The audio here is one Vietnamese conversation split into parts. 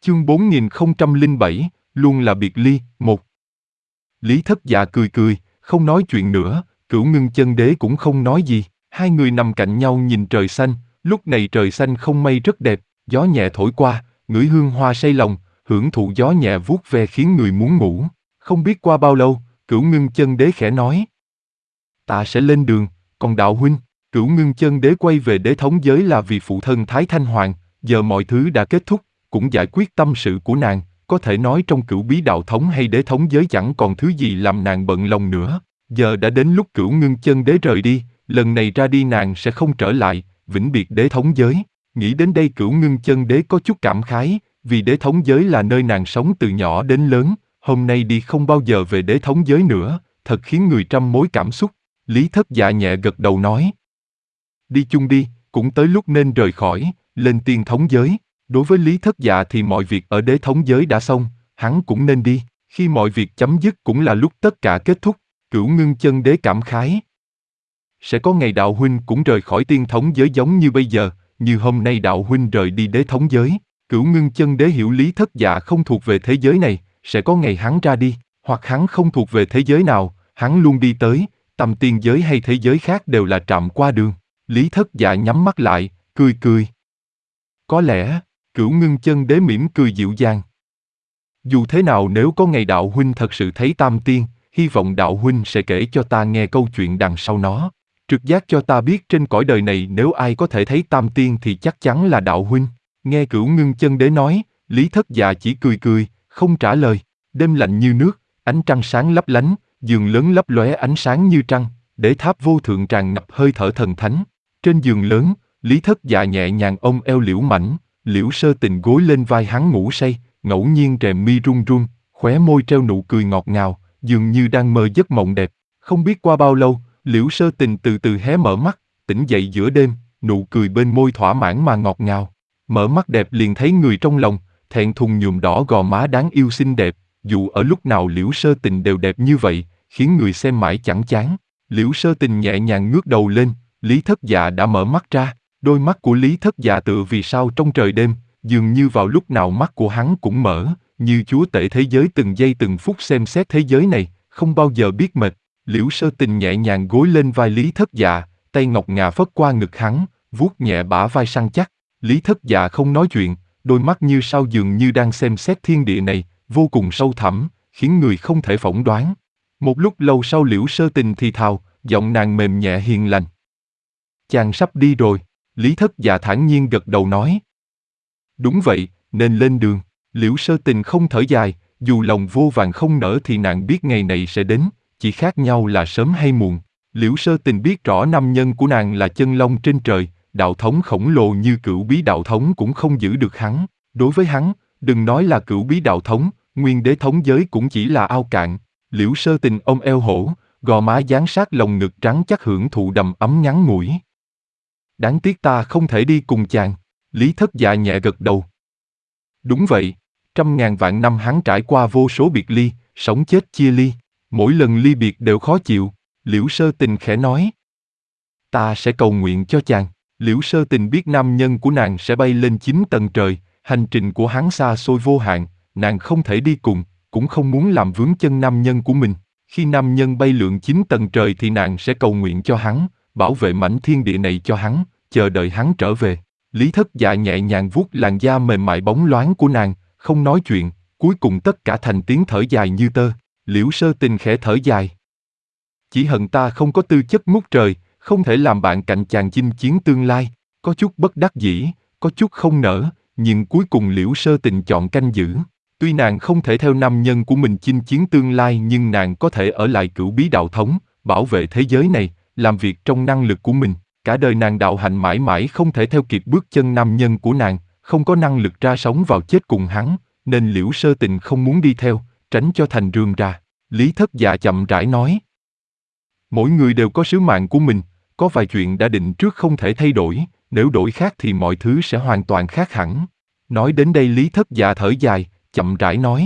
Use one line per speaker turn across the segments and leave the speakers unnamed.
Chương 4007, luôn là biệt ly, 1. Lý Thất Dạ cười cười, không nói chuyện nữa, Cửu Ngưng Chân Đế cũng không nói gì, hai người nằm cạnh nhau nhìn trời xanh, lúc này trời xanh không mây rất đẹp, gió nhẹ thổi qua, ngửi hương hoa say lòng, hưởng thụ gió nhẹ vuốt ve khiến người muốn ngủ. Không biết qua bao lâu, Cửu Ngưng Chân Đế khẽ nói: "Ta sẽ lên đường, còn đạo huynh?" Cửu Ngưng Chân Đế quay về Đế thống giới là vì phụ thân Thái Thanh Hoàng, giờ mọi thứ đã kết thúc, cũng giải quyết tâm sự của nàng, có thể nói trong Cửu Bí Đạo Thống hay Đế thống giới chẳng còn thứ gì làm nàng bận lòng nữa. Giờ đã đến lúc Cửu Ngưng Chân Đế rời đi, lần này ra đi nàng sẽ không trở lại, vĩnh biệt Đế thống giới. Nghĩ đến đây Cửu Ngưng Chân Đế có chút cảm khái, vì Đế thống giới là nơi nàng sống từ nhỏ đến lớn, hôm nay đi không bao giờ về Đế thống giới nữa, thật khiến người trăm mối cảm xúc. Lý Thất Dạ nhẹ gật đầu nói: "Đi chung đi, cũng tới lúc nên rời khỏi, lên tiên thống giới." Đối với Lý Thất Dạ thì mọi việc ở Đế thống giới đã xong, hắn cũng nên đi, khi mọi việc chấm dứt cũng là lúc tất cả kết thúc. Cửu Ngưng Chân Đế cảm khái: "Sẽ có ngày đạo huynh cũng rời khỏi tiên thống giới giống như bây giờ, như hôm nay đạo huynh rời đi Đế thống giới." Cửu Ngưng Chân Đế hiểu Lý Thất Dạ không thuộc về thế giới này, sẽ có ngày hắn ra đi, hoặc hắn không thuộc về thế giới nào, hắn luôn đi tới, tầm tiên giới hay thế giới khác đều là trạm qua đường. Lý Thất Dạ nhắm mắt lại, cười cười. "Có lẽ." Cửu Ngưng Chân Đế mỉm cười dịu dàng. "Dù thế nào nếu có ngày đạo huynh thật sự thấy tam tiên, hy vọng đạo huynh sẽ kể cho ta nghe câu chuyện đằng sau nó. Trực giác cho ta biết trên cõi đời này nếu ai có thể thấy tam tiên thì chắc chắn là đạo huynh." Nghe Cửu Ngưng Chân Đế nói, Lý Thất Dạ chỉ cười cười, không trả lời. Đêm lạnh như nước, ánh trăng sáng lấp lánh, giường lớn lấp lóe ánh sáng như trăng, đế tháp vô thượng tràn ngập hơi thở thần thánh. Trên giường lớn, Lý Thất Dạ nhẹ nhàng ôm eo Liễu Mảnh, Liễu Sơ Tình gối lên vai hắn ngủ say, ngẫu nhiên rèm mi run run, khóe môi treo nụ cười ngọt ngào, dường như đang mơ giấc mộng đẹp. Không biết qua bao lâu, Liễu Sơ Tình từ từ hé mở mắt, tỉnh dậy giữa đêm, nụ cười bên môi thỏa mãn mà ngọt ngào. Mở mắt đẹp liền thấy người trong lòng, thẹn thùng nhuộm đỏ gò má đáng yêu xinh đẹp, dù ở lúc nào Liễu Sơ Tình đều đẹp như vậy, khiến người xem mãi chẳng chán. Liễu Sơ Tình nhẹ nhàng ngước đầu lên, Lý Thất Dạ đã mở mắt ra, đôi mắt của Lý Thất Dạ tựa vì sao trong trời đêm, dường như vào lúc nào mắt của hắn cũng mở, như chúa tể thế giới từng giây từng phút xem xét thế giới này, không bao giờ biết mệt. Liễu Sơ Tình nhẹ nhàng gối lên vai Lý Thất Dạ, tay ngọc ngà phất qua ngực hắn, vuốt nhẹ bả vai săn chắc. Lý Thất Dạ không nói chuyện, đôi mắt như sao dường như đang xem xét thiên địa này, vô cùng sâu thẳm, khiến người không thể phỏng đoán. Một lúc lâu sau Liễu Sơ Tình thì thào, giọng nàng mềm nhẹ hiền lành: "Chàng sắp đi rồi." Lý Thất Dạ thản nhiên gật đầu nói: "Đúng vậy, nên lên đường." Liễu Sơ Tình không thở dài, dù lòng vô vàn không nỡ thì nàng biết ngày này sẽ đến, chỉ khác nhau là sớm hay muộn. Liễu Sơ Tình biết rõ nam nhân của nàng là chân long trên trời, đạo thống khổng lồ như Cửu Bí Đạo Thống cũng không giữ được hắn. Đối với hắn, đừng nói là Cửu Bí Đạo Thống, nguyên Đế thống giới cũng chỉ là ao cạn. Liễu Sơ Tình ôm eo hổ, gò má dán sát lồng ngực trắng chắc hưởng thụ đầm ấm ngắn ngủi. "Đáng tiếc ta không thể đi cùng chàng." Lý Thất Dạ nhẹ gật đầu. Đúng vậy, trăm ngàn vạn năm hắn trải qua vô số biệt ly, sống chết chia ly, mỗi lần ly biệt đều khó chịu. Liễu Sơ Tình khẽ nói: "Ta sẽ cầu nguyện cho chàng." Liễu Sơ Tình biết nam nhân của nàng sẽ bay lên 9 tầng trời, hành trình của hắn xa xôi vô hạn, nàng không thể đi cùng, cũng không muốn làm vướng chân nam nhân của mình. Khi nam nhân bay lượn 9 tầng trời thì nàng sẽ cầu nguyện cho hắn, bảo vệ mảnh thiên địa này cho hắn, chờ đợi hắn trở về. Lý Thất Dạ nhẹ nhàng vuốt làn da mềm mại bóng loáng của nàng, không nói chuyện, cuối cùng tất cả thành tiếng thở dài như tơ. Liễu Sơ Tình khẽ thở dài: "Chỉ hận ta không có tư chất ngút trời, không thể làm bạn cạnh chàng chinh chiến tương lai." Có chút bất đắc dĩ, có chút không nỡ, nhưng cuối cùng Liễu Sơ Tình chọn canh giữ. Tuy nàng không thể theo nam nhân của mình chinh chiến tương lai nhưng nàng có thể ở lại Cửu Bí Đạo Thống, bảo vệ thế giới này, làm việc trong năng lực của mình. Cả đời nàng đạo hạnh mãi mãi không thể theo kịp bước chân nam nhân của nàng, không có năng lực ra sống vào chết cùng hắn, nên Liễu Sơ Tình không muốn đi theo, tránh cho thành rườm rà. Lý Thất Dạ chậm rãi nói: "Mỗi người đều có sứ mạng của mình, có vài chuyện đã định trước không thể thay đổi, nếu đổi khác thì mọi thứ sẽ hoàn toàn khác hẳn." Nói đến đây Lý Thất Dạ thở dài, chậm rãi nói: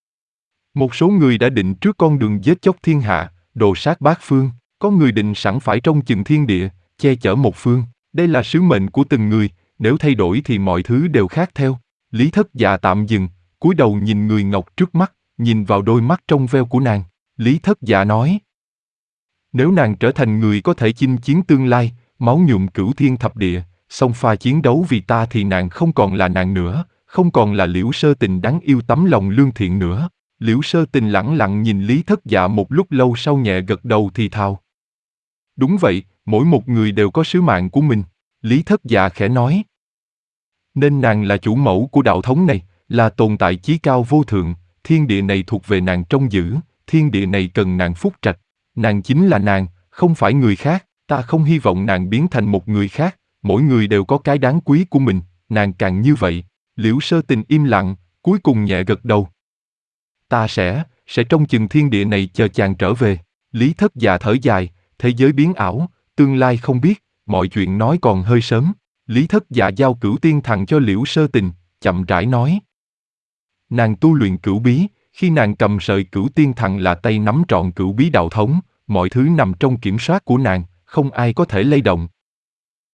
"Một số người đã định trước con đường giết chóc thiên hạ, đồ sát bát phương, có người định sẵn phải trông chừng thiên địa, che chở một phương, đây là sứ mệnh của từng người, nếu thay đổi thì mọi thứ đều khác theo." Lý Thất Dạ tạm dừng, cúi đầu nhìn người ngọc trước mắt, nhìn vào đôi mắt trong veo của nàng. Lý Thất Dạ nói: nếu nàng trở thành người có thể chinh chiến tương lai, máu nhuộm cửu thiên thập địa, xông pha chiến đấu vì ta thì nàng không còn là nàng nữa, không còn là Liễu Sơ Tình đáng yêu tấm lòng lương thiện nữa. Liễu Sơ Tình lẳng lặng nhìn Lý Thất Dạ một lúc lâu sau nhẹ gật đầu thì thào: đúng vậy, mỗi một người đều có sứ mạng của mình. Lý Thất Dạ khẽ nói: nên nàng là chủ mẫu của đạo thống này, là tồn tại chí cao vô thượng, thiên địa này thuộc về nàng trông giữ, thiên địa này cần nàng phúc trạch. Nàng chính là nàng, không phải người khác, ta không hy vọng nàng biến thành một người khác, mỗi người đều có cái đáng quý của mình, nàng càng như vậy. Liễu Sơ Tình im lặng, cuối cùng nhẹ gật đầu. Ta sẽ trông chừng thiên địa này chờ chàng trở về. Lý Thất Dạ thở dài, thế giới biến ảo, tương lai không biết, mọi chuyện nói còn hơi sớm. Lý Thất Dạ giao Cửu Tiên Thần cho Liễu Sơ Tình, chậm rãi nói: nàng tu luyện cửu bí, khi nàng cầm sợi Cửu Tiên Thần là tay nắm trọn cửu bí đạo thống, mọi thứ nằm trong kiểm soát của nàng, không ai có thể lay động.